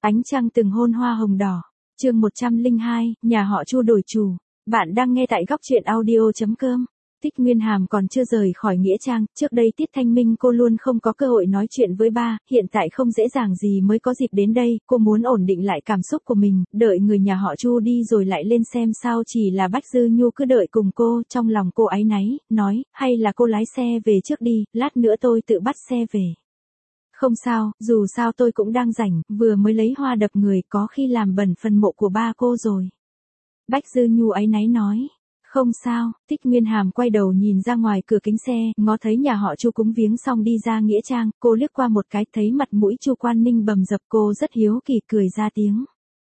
Ánh trăng từng hôn hoa hồng đỏ. Chương 102, nhà họ Chu đổi chủ. Bạn đang nghe tại góc truyện audio.com. Thích Nguyên Hàm còn chưa rời khỏi Nghĩa Trang, trước đây Tiết Thanh Minh cô luôn không có cơ hội nói chuyện với ba, hiện tại không dễ dàng gì mới có dịp đến đây, cô muốn ổn định lại cảm xúc của mình, đợi người nhà họ Chu đi rồi lại lên xem sao. Chỉ là Bách Dư Nhu cứ đợi cùng cô, trong lòng cô áy náy, nói, hay là cô lái xe về trước đi, lát nữa tôi tự bắt xe về. Không sao, dù sao tôi cũng đang rảnh, vừa mới lấy hoa đập người, có khi làm bẩn phần mộ của ba cô rồi. Bách Dư Nhu áy náy nói. Không sao. Thích Nguyên Hàm quay đầu nhìn ra ngoài cửa kính xe, ngó thấy nhà họ Chu cúng viếng xong đi ra Nghĩa Trang, cô liếc qua một cái thấy mặt mũi Chu Quan Ninh bầm dập, cô rất hiếu kỳ cười ra tiếng.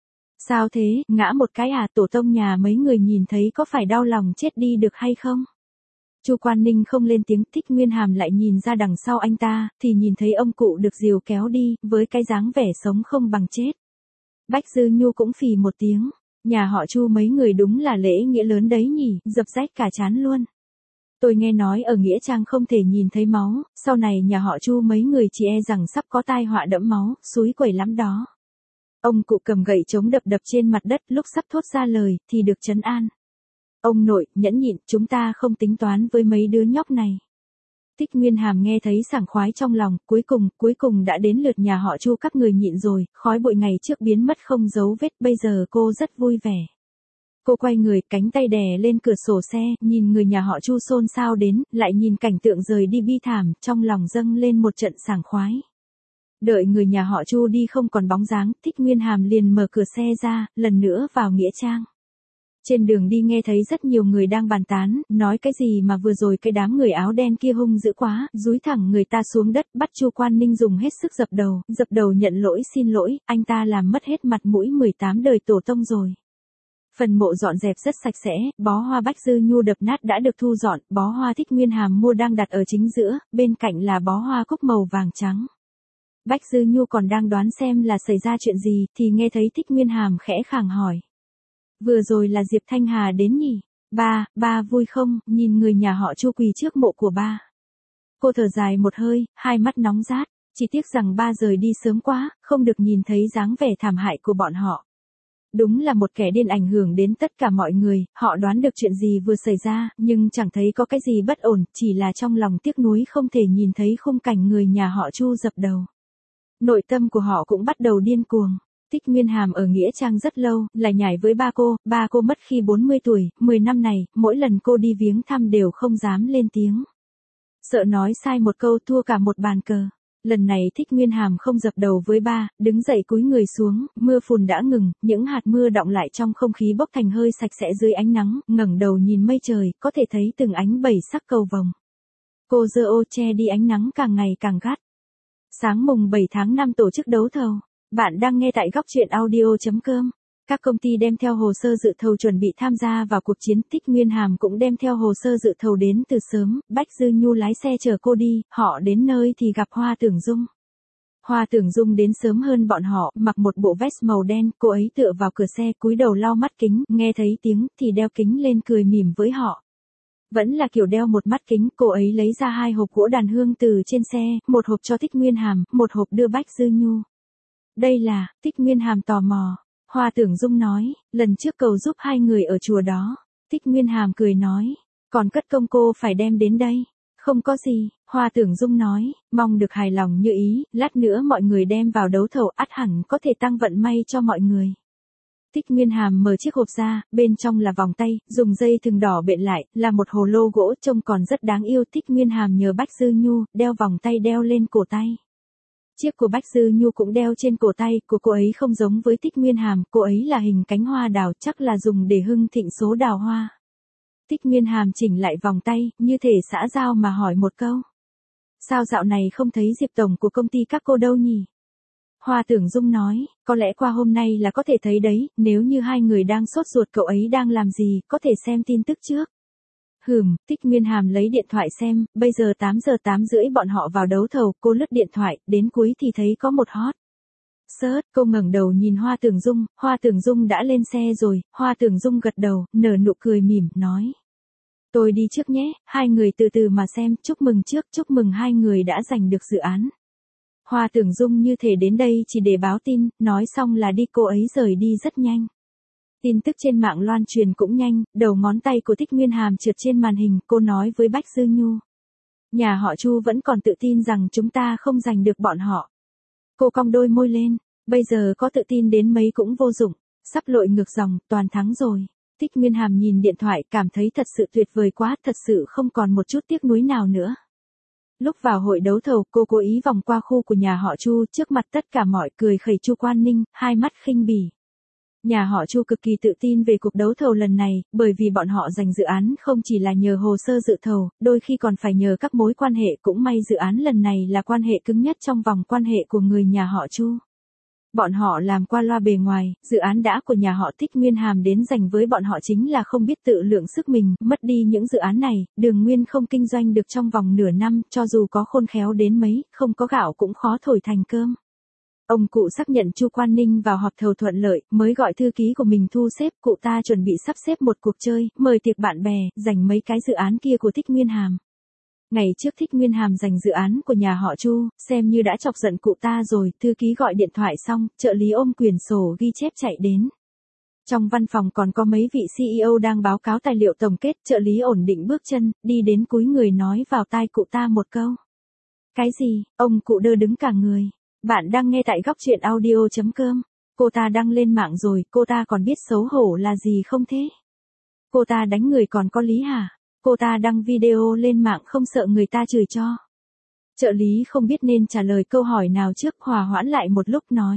Sao thế, ngã một cái à, tổ tông nhà mấy người nhìn thấy có phải đau lòng chết đi được hay không? Chu Quan Ninh không lên tiếng. Thích Nguyên Hàm lại nhìn ra đằng sau anh ta, thì nhìn thấy ông cụ được dìu kéo đi, với cái dáng vẻ sống không bằng chết. Bách Dư Nhu cũng phì một tiếng. Nhà họ Chu mấy người đúng là lễ nghĩa lớn đấy nhỉ, dập rách cả trán luôn. Tôi nghe nói ở Nghĩa Trang không thể nhìn thấy máu, sau này nhà họ Chu mấy người chỉ e rằng sắp có tai họa đẫm máu, xúi quẩy lắm đó. Ông cụ cầm gậy chống đập đập trên mặt đất, lúc sắp thốt ra lời, thì được trấn an. Ông nội, nhẫn nhịn, chúng ta không tính toán với mấy đứa nhóc này. Thích Nguyên Hàm nghe thấy sảng khoái trong lòng, cuối cùng đã đến lượt nhà họ Chu các người nhịn rồi, khói bụi ngày trước biến mất không dấu vết, bây giờ cô rất vui vẻ. Cô quay người, cánh tay đè lên cửa sổ xe, nhìn người nhà họ Chu xôn xao đến, lại nhìn cảnh tượng rời đi bi thảm, trong lòng dâng lên một trận sảng khoái. Đợi người nhà họ Chu đi không còn bóng dáng, Thích Nguyên Hàm liền mở cửa xe ra, lần nữa vào Nghĩa Trang. Trên đường đi nghe thấy rất nhiều người đang bàn tán, nói cái gì mà vừa rồi cái đám người áo đen kia hung dữ quá, dúi thẳng người ta xuống đất, bắt Chu Quan Ninh dùng hết sức dập đầu nhận lỗi, xin lỗi, anh ta làm mất hết mặt mũi 18 đời tổ tông rồi. Phần mộ dọn dẹp rất sạch sẽ, bó hoa Bách Dư Nhu đập nát đã được thu dọn, bó hoa Thích Nguyên Hàm mua đang đặt ở chính giữa, bên cạnh là bó hoa cúc màu vàng trắng. Bách Dư Nhu còn đang đoán xem là xảy ra chuyện gì, thì nghe thấy Thích Nguyên Hàm khẽ khàng hỏi. Vừa rồi là Diệp Thanh Hà đến nhỉ? Ba vui không, nhìn người nhà họ Chu quỳ trước mộ của ba. Cô thở dài một hơi, hai mắt nóng rát, chỉ tiếc rằng ba rời đi sớm quá, không được nhìn thấy dáng vẻ thảm hại của bọn họ. Đúng là một kẻ điên ảnh hưởng đến tất cả mọi người, họ đoán được chuyện gì vừa xảy ra, nhưng chẳng thấy có cái gì bất ổn, chỉ là trong lòng tiếc nuối không thể nhìn thấy khung cảnh người nhà họ Chu dập đầu. Nội tâm của họ cũng bắt đầu điên cuồng. Thích Nguyên Hàm ở Nghĩa Trang rất lâu, lại nhảy với ba cô mất khi 40 tuổi, 10 năm này, mỗi lần cô đi viếng thăm đều không dám lên tiếng. Sợ nói sai một câu thua cả một bàn cờ. Lần này Thích Nguyên Hàm không dập đầu với ba, đứng dậy cúi người xuống, mưa phùn đã ngừng, những hạt mưa đọng lại trong không khí bốc thành hơi sạch sẽ dưới ánh nắng, ngẩng đầu nhìn mây trời, có thể thấy từng ánh bảy sắc cầu vồng. Cô giơ ô che đi ánh nắng càng ngày càng gắt. Sáng mùng 7 tháng 5 tổ chức đấu thầu. Bạn đang nghe tại góc truyện audio.com. Các công ty đem theo hồ sơ dự thầu chuẩn bị tham gia vào cuộc chiến. Thích Nguyên Hàm cũng đem theo hồ sơ dự thầu đến từ sớm. Bách Dư Nhu lái xe chở cô đi, họ đến nơi thì gặp Hoa Tưởng Dung. Hoa Tưởng Dung đến sớm hơn bọn họ, mặc một bộ vest màu đen, cô ấy tựa vào cửa xe, cúi đầu lau mắt kính, nghe thấy tiếng thì đeo kính lên cười mỉm với họ. Vẫn là kiểu đeo một mắt kính, cô ấy lấy ra 2 hộp gỗ đàn hương từ trên xe, một hộp cho Thích Nguyên Hàm, một hộp đưa Bách Dư Nhu. Đây là, Thích Nguyên Hàm tò mò. Hoa Tưởng Dung nói, lần trước cầu giúp 2 người ở chùa đó. Thích Nguyên Hàm cười nói, còn cất công cô phải đem đến đây. Không có gì, Hoa Tưởng Dung nói, mong được hài lòng như ý, lát nữa mọi người đem vào đấu thầu ắt hẳn có thể tăng vận may cho mọi người. Thích Nguyên Hàm mở chiếc hộp ra, bên trong là vòng tay, dùng dây thừng đỏ bện lại, là một hồ lô gỗ trông còn rất đáng yêu. Thích Nguyên Hàm nhờ Bách Dư Nhu, đeo vòng tay đeo lên cổ tay. Chiếc của Bách Dư Nhu cũng đeo trên cổ tay, của cô ấy không giống với Thích Nguyên Hàm, cô ấy là hình cánh hoa đào, chắc là dùng để hưng thịnh số đào hoa. Thích Nguyên Hàm chỉnh lại vòng tay, như thể xã giao mà hỏi một câu. Sao dạo này không thấy Diệp tổng của công ty các cô đâu nhỉ? Hoa Tưởng Dung nói, có lẽ qua hôm nay là có thể thấy đấy, nếu như 2 người đang sốt ruột cậu ấy đang làm gì, có thể xem tin tức trước. Thích Nguyên Hàm lấy điện thoại xem, bây giờ 8 giờ 8 rưỡi bọn họ vào đấu thầu, cô lướt điện thoại, đến cuối thì thấy có một hot search, cô ngẩng đầu nhìn Hoa Tưởng Dung đã lên xe rồi, Hoa Tưởng Dung gật đầu, nở nụ cười mỉm, nói. Tôi đi trước nhé, 2 người từ từ mà xem, chúc mừng 2 người đã giành được dự án. Hoa Tưởng Dung như thể đến đây chỉ để báo tin, nói xong là đi, cô ấy rời đi rất nhanh. Tin tức trên mạng loan truyền cũng nhanh, đầu ngón tay của Thích Nguyên Hàm trượt trên màn hình, cô nói với Bách Dư Nhu. Nhà họ Chu vẫn còn tự tin rằng chúng ta không giành được bọn họ. Cô cong đôi môi lên, bây giờ có tự tin đến mấy cũng vô dụng, sắp lội ngược dòng, toàn thắng rồi. Thích Nguyên Hàm nhìn điện thoại cảm thấy thật sự tuyệt vời quá, thật sự không còn một chút tiếc nuối nào nữa. Lúc vào hội đấu thầu, cô cố ý vòng qua khu của nhà họ Chu, trước mặt tất cả mọi cười khẩy Chu Quan Ninh, hai mắt khinh bỉ. Nhà họ Chu cực kỳ tự tin về cuộc đấu thầu lần này, bởi vì bọn họ giành dự án không chỉ là nhờ hồ sơ dự thầu, đôi khi còn phải nhờ các mối quan hệ, cũng may dự án lần này là quan hệ cứng nhất trong vòng quan hệ của người nhà họ Chu. Bọn họ làm qua loa bề ngoài, dự án đã của nhà họ Thích Nguyên Hàm đến giành với bọn họ chính là không biết tự lượng sức mình, mất đi những dự án này, Đường Nguyên không kinh doanh được trong vòng nửa năm, cho dù có khôn khéo đến mấy, không có gạo cũng khó thổi thành cơm. Ông cụ xác nhận Chu Quan Ninh vào họp thầu thuận lợi, mới gọi thư ký của mình thu xếp, cụ ta chuẩn bị sắp xếp một cuộc chơi, mời tiệc bạn bè, giành mấy cái dự án kia của Thích Nguyên Hàm. Ngày trước Thích Nguyên Hàm giành dự án của nhà họ Chu, xem như đã chọc giận cụ ta rồi, thư ký gọi điện thoại xong, trợ lý ôm quyển sổ ghi chép chạy đến. Trong văn phòng còn có mấy vị CEO đang báo cáo tài liệu tổng kết, trợ lý ổn định bước chân, đi đến cúi người nói vào tai cụ ta một câu. Cái gì? Ông cụ đơ đứng cả người. Bạn đang nghe tại góc truyện audio.com. Cô ta đăng lên mạng rồi, cô ta còn biết xấu hổ là gì không thế? Cô ta đánh người còn có lý hả? Cô ta đăng video lên mạng không sợ người ta chửi cho. Trợ lý không biết nên trả lời câu hỏi nào trước, hòa hoãn lại một lúc nói.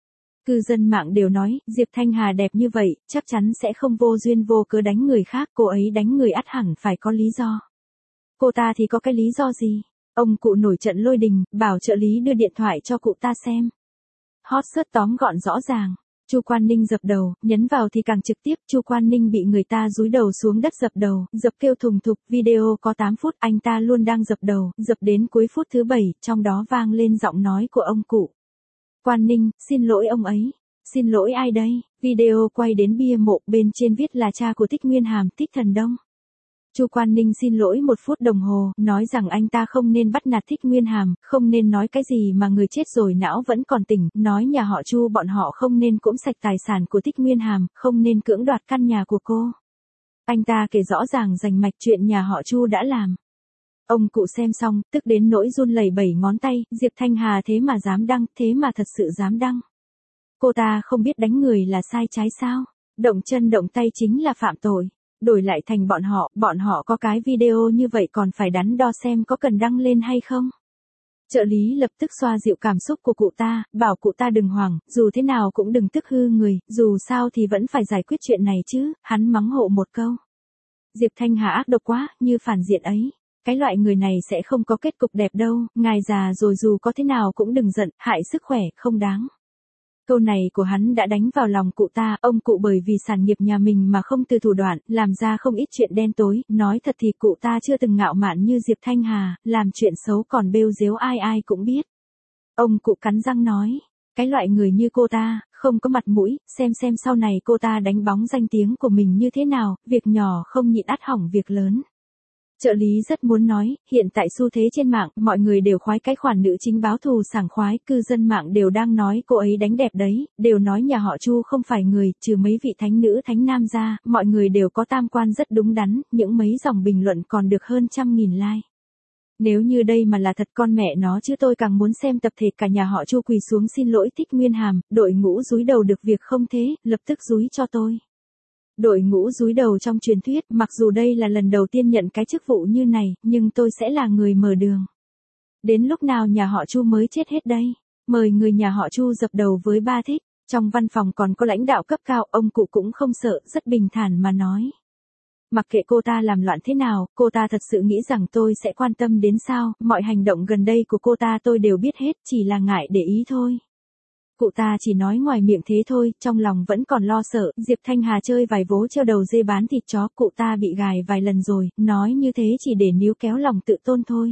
Cư dân mạng đều nói, Diệp Thanh Hà đẹp như vậy, chắc chắn sẽ không vô duyên vô cớ đánh người khác, cô ấy đánh người ắt hẳn phải có lý do. Cô ta thì có cái lý do gì? Ông cụ nổi trận lôi đình, bảo trợ lý đưa điện thoại cho cụ ta xem. Hot search tóm gọn rõ ràng. Chu Quan Ninh dập đầu, nhấn vào thì càng trực tiếp, Chu Quan Ninh bị người ta dúi đầu xuống đất dập đầu, dập kêu thùng thục, video có 8 phút, anh ta luôn đang dập đầu, dập đến cuối phút thứ 7, trong đó vang lên giọng nói của ông cụ. Quan Ninh, xin lỗi ông ấy. Xin lỗi ai đây? Video quay đến bia mộ, bên trên viết là cha của Thích Nguyên Hàm, Thích Thần Đông. Chu Quan Ninh xin lỗi 1 phút đồng hồ, nói rằng anh ta không nên bắt nạt Thích Nguyên Hàm, không nên nói cái gì mà người chết rồi não vẫn còn tỉnh, nói nhà họ Chu bọn họ không nên cỗm sạch tài sản của Thích Nguyên Hàm, không nên cưỡng đoạt căn nhà của cô. Anh ta kể rõ ràng rành mạch chuyện nhà họ Chu đã làm. Ông cụ xem xong, tức đến nỗi run lẩy bẩy ngón tay, Diệp Thanh Hà thế mà dám đăng, thế mà thật sự dám đăng. Cô ta không biết đánh người là sai trái sao? Động chân động tay chính là phạm tội. Đổi lại thành bọn họ có cái video như vậy còn phải đắn đo xem có cần đăng lên hay không. Trợ lý lập tức xoa dịu cảm xúc của cụ ta, bảo cụ ta đừng hoảng, dù thế nào cũng đừng tức hư người, dù sao thì vẫn phải giải quyết chuyện này chứ, hắn mắng hộ một câu. Diệp Thanh Hà ác độc quá, như phản diện ấy. Cái loại người này sẽ không có kết cục đẹp đâu, ngài già rồi dù có thế nào cũng đừng giận, hại sức khỏe, không đáng. Câu này của hắn đã đánh vào lòng cụ ta, ông cụ bởi vì sản nghiệp nhà mình mà không từ thủ đoạn, làm ra không ít chuyện đen tối, nói thật thì cụ ta chưa từng ngạo mạn như Diệp Thanh Hà, làm chuyện xấu còn bêu dếu ai ai cũng biết. Ông cụ cắn răng nói, cái loại người như cô ta, không có mặt mũi, xem sau này cô ta đánh bóng danh tiếng của mình như thế nào, việc nhỏ không nhịn ắt hỏng việc lớn. Trợ lý rất muốn nói, hiện tại xu thế trên mạng, mọi người đều khoái cái khoản nữ chính báo thù sảng khoái, cư dân mạng đều đang nói cô ấy đánh đẹp đấy, đều nói nhà họ Chu không phải người, trừ mấy vị thánh nữ thánh nam ra, mọi người đều có tam quan rất đúng đắn, những mấy dòng bình luận còn được hơn 100.000 like. Nếu như đây mà là thật con mẹ nó chứ tôi càng muốn xem tập thể cả nhà họ Chu quỳ xuống xin lỗi Thích Nguyên Hàm, đội ngũ dúi đầu được việc không thế, lập tức dúi cho tôi. Đội ngũ dúi đầu trong truyền thuyết, mặc dù đây là lần đầu tiên nhận cái chức vụ như này, nhưng tôi sẽ là người mở đường. Đến lúc nào nhà họ Chu mới chết hết đây? Mời người nhà họ Chu dập đầu với ba Thích. Trong văn phòng còn có lãnh đạo cấp cao, ông cụ cũng không sợ, rất bình thản mà nói. Mặc kệ cô ta làm loạn thế nào, cô ta thật sự nghĩ rằng tôi sẽ quan tâm đến sao, mọi hành động gần đây của cô ta tôi đều biết hết, chỉ là ngại để ý thôi. Cụ ta chỉ nói ngoài miệng thế thôi, trong lòng vẫn còn lo sợ, Diệp Thanh Hà chơi vài vố treo đầu dê bán thịt chó, cụ ta bị gài vài lần rồi, nói như thế chỉ để níu kéo lòng tự tôn thôi.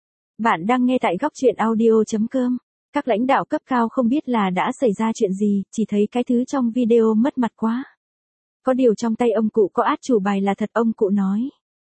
Bạn đang nghe tại góc truyện audio.com. Các lãnh đạo cấp cao không biết là đã xảy ra chuyện gì, chỉ thấy cái thứ trong video mất mặt quá. Có điều trong tay ông cụ có át chủ bài là thật, ông cụ nói.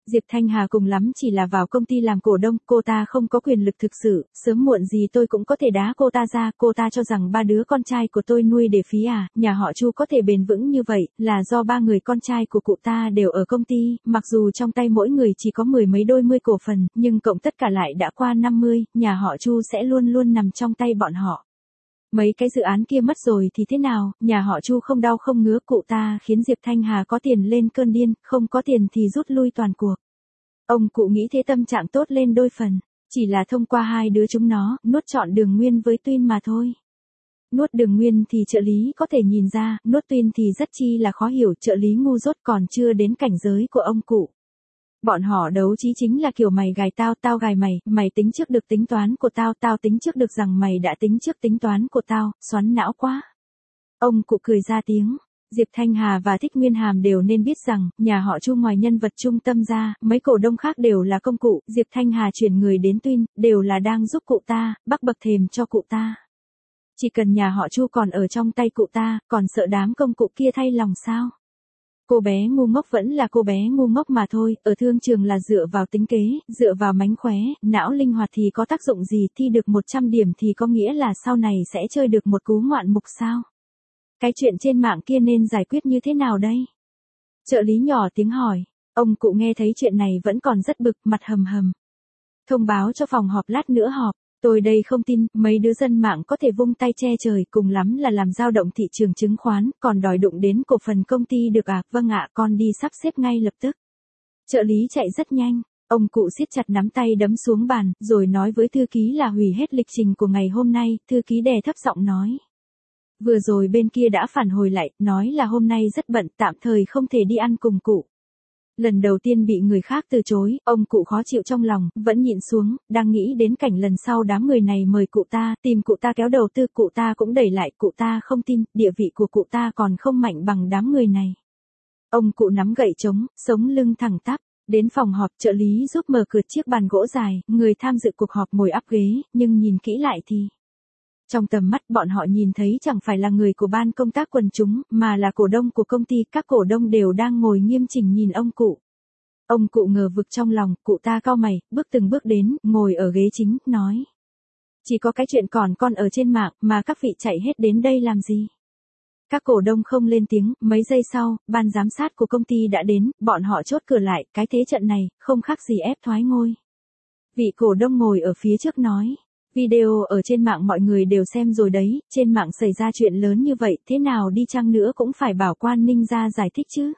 Diệp Thanh Hà cùng lắm chỉ là vào công ty làm cổ đông, cô ta không có quyền lực thực sự, sớm muộn gì tôi cũng có thể đá cô ta ra, cô ta cho rằng 3 đứa con trai của tôi nuôi để phí à, nhà họ Chu có thể bền vững như vậy, là do 3 người con trai của cụ ta đều ở công ty, mặc dù trong tay mỗi người chỉ có 10 mấy đôi mươi cổ phần, nhưng cộng tất cả lại đã qua 50, nhà họ Chu sẽ luôn luôn nằm trong tay bọn họ. Mấy cái dự án kia mất rồi thì thế nào, nhà họ Chu không đau không ngứa, cụ ta khiến Diệp Thanh Hà có tiền lên cơn điên, không có tiền thì rút lui toàn cuộc. Ông cụ nghĩ thế tâm trạng tốt lên đôi phần, chỉ là thông qua 2 đứa chúng nó, nuốt trọn Đường Nguyên với Tuyên mà thôi. Nuốt Đường Nguyên thì trợ lý có thể nhìn ra, nuốt Tuyên thì rất chi là khó hiểu, trợ lý ngu dốt còn chưa đến cảnh giới của ông cụ. Bọn họ đấu trí chính là kiểu mày gài tao, tao gài mày, mày tính trước được tính toán của tao, tao tính trước được rằng mày đã tính trước tính toán của tao, xoắn não quá. Ông cụ cười ra tiếng. Diệp Thanh Hà và Thích Nguyên Hàm đều nên biết rằng, nhà họ Chu ngoài nhân vật trung tâm ra, mấy cổ đông khác đều là công cụ, Diệp Thanh Hà chuyển người đến Tuyên, đều là đang giúp cụ ta, bắc bậc thềm cho cụ ta. Chỉ cần nhà họ Chu còn ở trong tay cụ ta, còn sợ đám công cụ kia thay lòng sao? Cô bé ngu ngốc vẫn là cô bé ngu ngốc mà thôi, ở thương trường là dựa vào tính kế, dựa vào mánh khóe, não linh hoạt thì có tác dụng gì, thi được 100 điểm thì có nghĩa là sau này sẽ chơi được một cú ngoạn mục sao? Cái chuyện trên mạng kia nên giải quyết như thế nào đây? Trợ lý nhỏ tiếng hỏi, ông cụ nghe thấy chuyện này vẫn còn rất bực, mặt hầm hầm. Thông báo cho phòng họp lát nữa họp. Tôi đây không tin, mấy đứa dân mạng có thể vung tay che trời, cùng lắm là làm dao động thị trường chứng khoán, còn đòi đụng đến cổ phần công ty được à, vâng ạ, con đi sắp xếp ngay lập tức. Trợ lý chạy rất nhanh, ông cụ siết chặt nắm tay đấm xuống bàn, rồi nói với thư ký là hủy hết lịch trình của ngày hôm nay, thư ký đè thấp giọng nói. Vừa rồi bên kia đã phản hồi lại, nói là hôm nay rất bận, tạm thời không thể đi ăn cùng cụ. Lần đầu tiên bị người khác từ chối, ông cụ khó chịu trong lòng, vẫn nhịn xuống, đang nghĩ đến cảnh lần sau đám người này mời cụ ta, tìm cụ ta kéo đầu tư, cụ ta cũng đẩy lại, cụ ta không tin, địa vị của cụ ta còn không mạnh bằng đám người này. Ông cụ nắm gậy trống, sống lưng thẳng tắp, đến phòng họp, trợ lý giúp mở cửa chiếc bàn gỗ dài, người tham dự cuộc họp ngồi ắp ghế, nhưng nhìn kỹ lại thì... Trong tầm mắt bọn họ nhìn thấy chẳng phải là người của ban công tác quần chúng, mà là cổ đông của công ty, các cổ đông đều đang ngồi nghiêm chỉnh nhìn ông cụ. Ông cụ ngờ vực trong lòng, cụ ta cau mày, bước từng bước đến, ngồi ở ghế chính, nói. Chỉ có cái chuyện còn con ở trên mạng, mà các vị chạy hết đến đây làm gì? Các cổ đông không lên tiếng, mấy giây sau, ban giám sát của công ty đã đến, bọn họ chốt cửa lại, cái thế trận này, không khác gì ép thoái ngôi. Vị cổ đông ngồi ở phía trước nói. Video ở trên mạng mọi người đều xem rồi đấy, trên mạng xảy ra chuyện lớn như vậy, thế nào đi chăng nữa cũng phải bảo Quan Ninh ra giải thích chứ.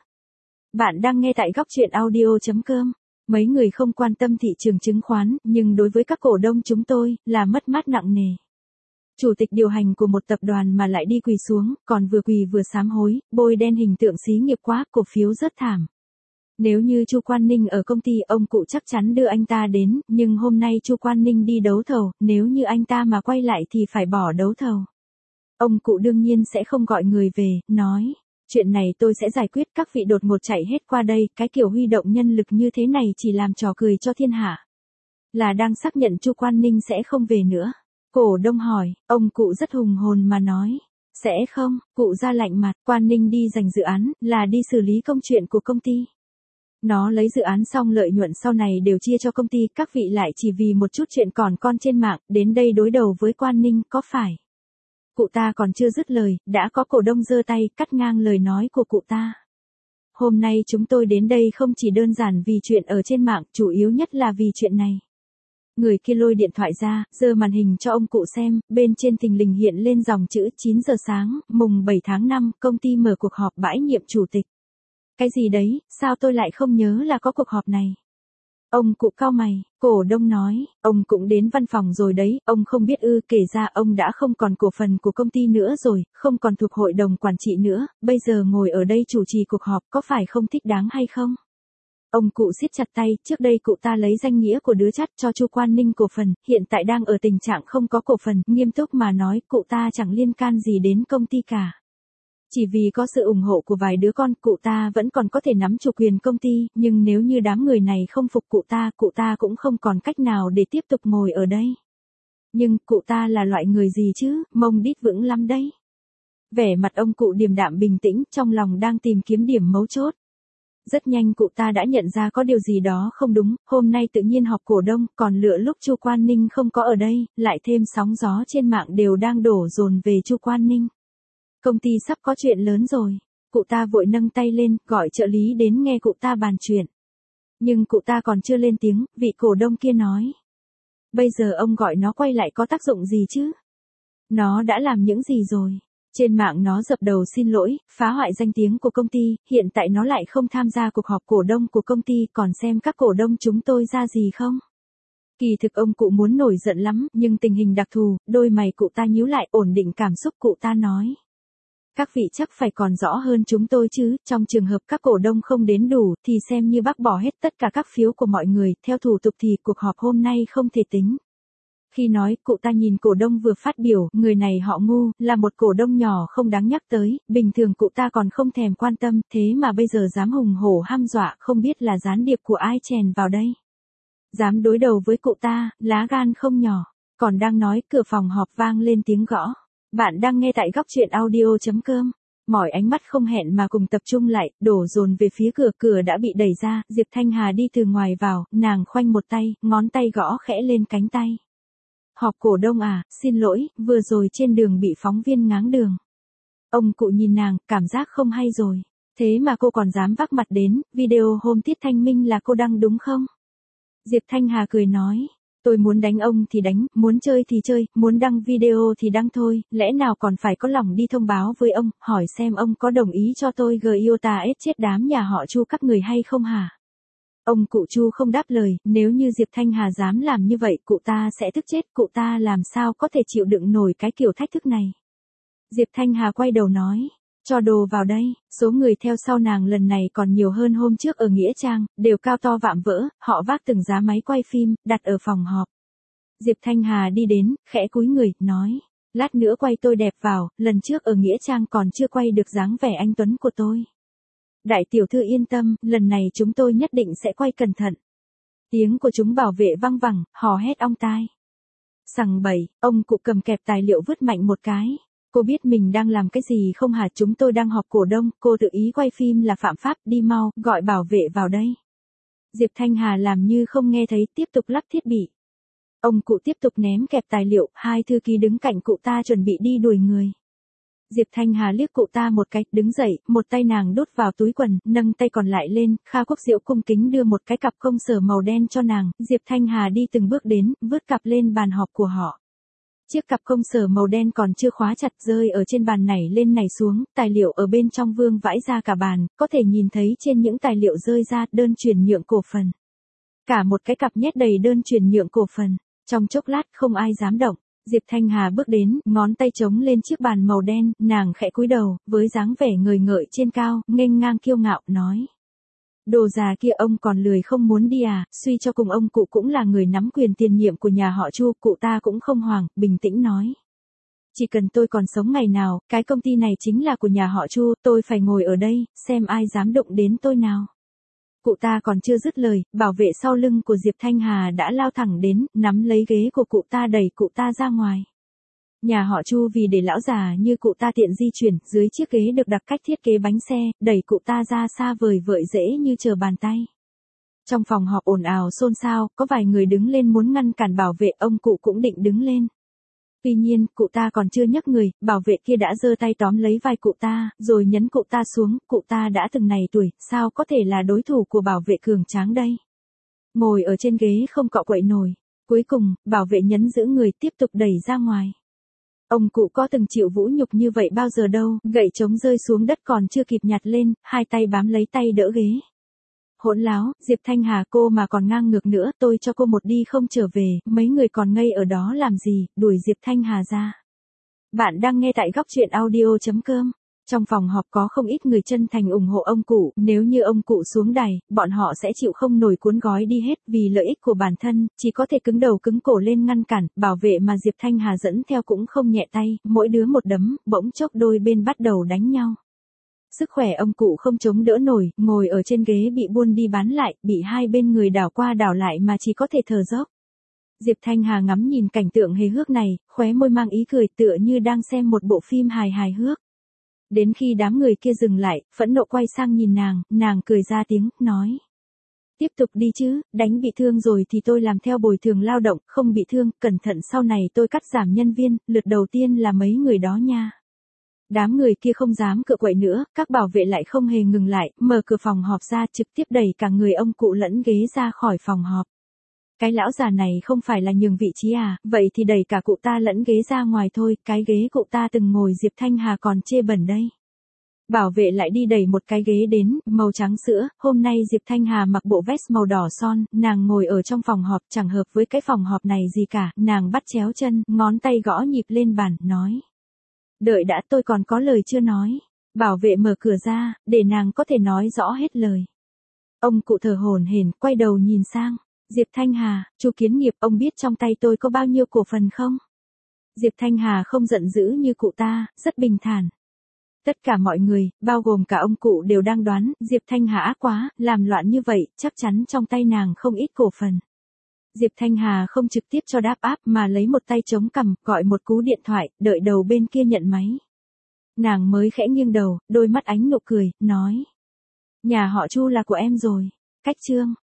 Bạn đang nghe tại góc truyện audio.com. Mấy người không quan tâm thị trường chứng khoán, nhưng đối với các cổ đông chúng tôi, là mất mát nặng nề. Chủ tịch điều hành của một tập đoàn mà lại đi quỳ xuống, còn vừa quỳ vừa sám hối, bôi đen hình tượng xí nghiệp quá, cổ phiếu rất thảm. Nếu như Chu Quan Ninh ở công ty, ông cụ chắc chắn đưa anh ta đến, nhưng hôm nay Chu Quan Ninh đi đấu thầu, nếu như anh ta mà quay lại thì phải bỏ đấu thầu. Ông cụ đương nhiên sẽ không gọi người về, nói, chuyện này tôi sẽ giải quyết, các vị đột ngột chạy hết qua đây, cái kiểu huy động nhân lực như thế này chỉ làm trò cười cho thiên hạ. Là đang xác nhận Chu Quan Ninh sẽ không về nữa. Cổ đông hỏi, ông cụ rất hùng hồn mà nói. Sẽ không, cụ ra lạnh mặt, Quan Ninh đi giành dự án, là đi xử lý công chuyện của công ty. Nó lấy dự án xong lợi nhuận sau này đều chia cho công ty, các vị lại chỉ vì một chút chuyện còn con trên mạng, đến đây đối đầu với Quan Ninh, có phải? Cụ ta còn chưa dứt lời, đã có cổ đông giơ tay, cắt ngang lời nói của cụ ta. Hôm nay chúng tôi đến đây không chỉ đơn giản vì chuyện ở trên mạng, chủ yếu nhất là vì chuyện này. Người kia lôi điện thoại ra, giơ màn hình cho ông cụ xem, bên trên thình lình hiện lên dòng chữ 9 giờ sáng, mùng 7 tháng 5, công ty mở cuộc họp bãi nhiệm chủ tịch. Cái gì đấy, sao tôi lại không nhớ là có cuộc họp này? Ông cụ cau mày, cổ đông nói, ông cũng đến văn phòng rồi đấy, ông không biết ư, kể ra ông đã không còn cổ phần của công ty nữa rồi, không còn thuộc hội đồng quản trị nữa, bây giờ ngồi ở đây chủ trì cuộc họp có phải không thích đáng hay không? Ông cụ siết chặt tay, trước đây cụ ta lấy danh nghĩa của đứa chắt cho Chu Quan Ninh cổ phần, hiện tại đang ở tình trạng không có cổ phần, nghiêm túc mà nói, cụ ta chẳng liên can gì đến công ty cả. Chỉ vì có sự ủng hộ của vài đứa con, cụ ta vẫn còn có thể nắm chủ quyền công ty, nhưng nếu như đám người này không phục cụ ta cũng không còn cách nào để tiếp tục ngồi ở đây. Nhưng, cụ ta là loại người gì chứ, mông đít vững lắm đấy. Vẻ mặt ông cụ điềm đạm bình tĩnh, trong lòng đang tìm kiếm điểm mấu chốt. Rất nhanh cụ ta đã nhận ra có điều gì đó không đúng, hôm nay tự nhiên họp cổ đông, còn lựa lúc Chu Quan Ninh không có ở đây, lại thêm sóng gió trên mạng đều đang đổ dồn về Chu Quan Ninh. Công ty sắp có chuyện lớn rồi. Cụ ta vội nâng tay lên, gọi trợ lý đến nghe cụ ta bàn chuyện. Nhưng cụ ta còn chưa lên tiếng, vị cổ đông kia nói. Bây giờ ông gọi nó quay lại có tác dụng gì chứ? Nó đã làm những gì rồi? Trên mạng nó dập đầu xin lỗi, phá hoại danh tiếng của công ty, hiện tại nó lại không tham gia cuộc họp cổ đông của công ty, còn xem các cổ đông chúng tôi ra gì không? Kỳ thực ông cụ muốn nổi giận lắm, nhưng tình hình đặc thù, đôi mày cụ ta nhíu lại, ổn định cảm xúc cụ ta nói. Các vị chắc phải còn rõ hơn chúng tôi chứ, trong trường hợp các cổ đông không đến đủ, thì xem như bác bỏ hết tất cả các phiếu của mọi người, theo thủ tục thì cuộc họp hôm nay không thể tính. Khi nói, cụ ta nhìn cổ đông vừa phát biểu, người này họ ngu, là một cổ đông nhỏ không đáng nhắc tới, bình thường cụ ta còn không thèm quan tâm, thế mà bây giờ dám hùng hổ hăm dọa, không biết là gián điệp của ai chèn vào đây. Dám đối đầu với cụ ta, lá gan không nhỏ, còn đang nói, cửa phòng họp vang lên tiếng gõ. Bạn đang nghe tại góc truyện audio.com. Mọi ánh mắt không hẹn mà cùng tập trung lại, đổ dồn về phía cửa, cửa đã bị đẩy ra, Diệp Thanh Hà đi từ ngoài vào, nàng khoanh một tay, ngón tay gõ khẽ lên cánh tay. Họp cổ đông à, xin lỗi, vừa rồi trên đường bị phóng viên ngáng đường. Ông cụ nhìn nàng, cảm giác không hay rồi. Thế mà cô còn dám vác mặt đến, video hôm Tiết Thanh Minh là cô đăng đúng không? Diệp Thanh Hà cười nói. Tôi muốn đánh ông thì đánh, muốn chơi thì chơi, muốn đăng video thì đăng thôi, lẽ nào còn phải có lòng đi thông báo với ông, hỏi xem ông có đồng ý cho tôi iota ết chết đám nhà họ Chu các người hay không hả? Ông cụ Chu không đáp lời, nếu như Diệp Thanh Hà dám làm như vậy cụ ta sẽ tức chết, cụ ta làm sao có thể chịu đựng nổi cái kiểu thách thức này. Diệp Thanh Hà quay đầu nói. Cho đồ vào đây, số người theo sau nàng lần này còn nhiều hơn hôm trước ở Nghĩa Trang, đều cao to vạm vỡ, họ vác từng giá máy quay phim, đặt ở phòng họp. Diệp Thanh Hà đi đến, khẽ cúi người, nói, lát nữa quay tôi đẹp vào, lần trước ở Nghĩa Trang còn chưa quay được dáng vẻ anh tuấn của tôi. Đại tiểu thư yên tâm, lần này chúng tôi nhất định sẽ quay cẩn thận. Tiếng của chúng bảo vệ văng vẳng, hò hét ong tai. Sằng bậy, ông cụ cầm kẹp tài liệu vứt mạnh một cái. Cô biết mình đang làm cái gì không hả? Chúng tôi đang họp cổ đông, cô tự ý quay phim là phạm pháp, đi mau, gọi bảo vệ vào đây. Diệp Thanh Hà làm như không nghe thấy, tiếp tục lắp thiết bị. Ông cụ tiếp tục ném kẹp tài liệu, hai thư ký đứng cạnh cụ ta chuẩn bị đi đuổi người. Diệp Thanh Hà liếc cụ ta một cái, đứng dậy, một tay nàng đút vào túi quần, nâng tay còn lại lên, Kha Quốc Diệu cung kính đưa một cái cặp công sở màu đen cho nàng, Diệp Thanh Hà đi từng bước đến, vứt cặp lên bàn họp của họ. Chiếc cặp công sở màu đen còn chưa khóa chặt rơi ở trên bàn nảy lên nảy xuống, tài liệu ở bên trong vương vãi ra cả bàn, có thể nhìn thấy trên những tài liệu rơi ra đơn chuyển nhượng cổ phần. Cả một cái cặp nhét đầy đơn chuyển nhượng cổ phần, trong chốc lát không ai dám động. Diệp Thanh Hà bước đến, ngón tay trống lên chiếc bàn màu đen, nàng khẽ cúi đầu, với dáng vẻ ngời ngợi trên cao, nghênh ngang kiêu ngạo, nói. Đồ già kia ông còn lười không muốn đi à, suy cho cùng ông cụ cũng là người nắm quyền tiền nhiệm của nhà họ Chu, cụ ta cũng không hoảng, bình tĩnh nói. Chỉ cần tôi còn sống ngày nào, cái công ty này chính là của nhà họ Chu, tôi phải ngồi ở đây, xem ai dám đụng đến tôi nào. Cụ ta còn chưa dứt lời, bảo vệ sau lưng của Diệp Thanh Hà đã lao thẳng đến, nắm lấy ghế của cụ ta đẩy cụ ta ra ngoài. Nhà họ Chu vì để lão già như cụ ta tiện di chuyển, dưới chiếc ghế được đặt cách thiết kế bánh xe, đẩy cụ ta ra xa vời vợi dễ như trở bàn tay. Trong phòng họp ồn ào xôn xao, có vài người đứng lên muốn ngăn cản bảo vệ, ông cụ cũng định đứng lên. Tuy nhiên, cụ ta còn chưa nhấc người, bảo vệ kia đã giơ tay tóm lấy vai cụ ta, rồi nhấn cụ ta xuống, cụ ta đã từng này tuổi, sao có thể là đối thủ của bảo vệ cường tráng đây. Ngồi ở trên ghế không cọ quậy nổi. Cuối cùng, bảo vệ nhấn giữ người tiếp tục đẩy ra ngoài. Ông cụ có từng chịu vũ nhục như vậy bao giờ đâu, gậy trống rơi xuống đất còn chưa kịp nhặt lên, hai tay bám lấy tay đỡ ghế. Hỗn láo, Diệp Thanh Hà cô mà còn ngang ngược nữa, tôi cho cô một đi không trở về, mấy người còn ngây ở đó làm gì, đuổi Diệp Thanh Hà ra. Bạn đang nghe tại góc truyện audio.com. Trong phòng họp có không ít người chân thành ủng hộ ông cụ, nếu như ông cụ xuống đài, bọn họ sẽ chịu không nổi cuốn gói đi hết, vì lợi ích của bản thân, chỉ có thể cứng đầu cứng cổ lên ngăn cản, bảo vệ mà Diệp Thanh Hà dẫn theo cũng không nhẹ tay, mỗi đứa một đấm, bỗng chốc đôi bên bắt đầu đánh nhau. Sức khỏe ông cụ không chống đỡ nổi, ngồi ở trên ghế bị buôn đi bán lại, bị hai bên người đảo qua đảo lại mà chỉ có thể thở dốc. Diệp Thanh Hà ngắm nhìn cảnh tượng hề hước này, khóe môi mang ý cười tựa như đang xem một bộ phim hài hước. Đến khi đám người kia dừng lại, phẫn nộ quay sang nhìn nàng cười ra tiếng, nói. Tiếp tục đi chứ, đánh bị thương rồi thì tôi làm theo bồi thường lao động, không bị thương, cẩn thận sau này tôi cắt giảm nhân viên, lượt đầu tiên là mấy người đó nha. Đám người kia không dám cựa quậy nữa, các bảo vệ lại không hề ngừng lại, mở cửa phòng họp ra trực tiếp đẩy cả người ông cụ lẫn ghế ra khỏi phòng họp. Cái lão già này không phải là nhường vị trí à, vậy thì đẩy cả cụ ta lẫn ghế ra ngoài thôi, cái ghế cụ ta từng ngồi Diệp Thanh Hà còn chê bẩn đây. Bảo vệ lại đi đẩy một cái ghế đến, màu trắng sữa, hôm nay Diệp Thanh Hà mặc bộ vest màu đỏ son, nàng ngồi ở trong phòng họp chẳng hợp với cái phòng họp này gì cả, nàng bắt chéo chân, ngón tay gõ nhịp lên bàn, nói. Đợi đã, tôi còn có lời chưa nói. Bảo vệ mở cửa ra, để nàng có thể nói rõ hết lời. Ông cụ thở hổn hển, quay đầu nhìn sang. Diệp Thanh Hà, Chu Kiến Nghiệp, ông biết trong tay tôi có bao nhiêu cổ phần không? Diệp Thanh Hà không giận dữ như cụ ta, rất bình thản. Tất cả mọi người, bao gồm cả ông cụ đều đang đoán, Diệp Thanh Hà ác quá, làm loạn như vậy, chắc chắn trong tay nàng không ít cổ phần. Diệp Thanh Hà không trực tiếp cho đáp áp mà lấy một tay chống cằm, gọi một cú điện thoại, đợi đầu bên kia nhận máy. Nàng mới khẽ nghiêng đầu, đôi mắt ánh nụ cười, nói. Nhà họ Chu là của em rồi. Cách chương.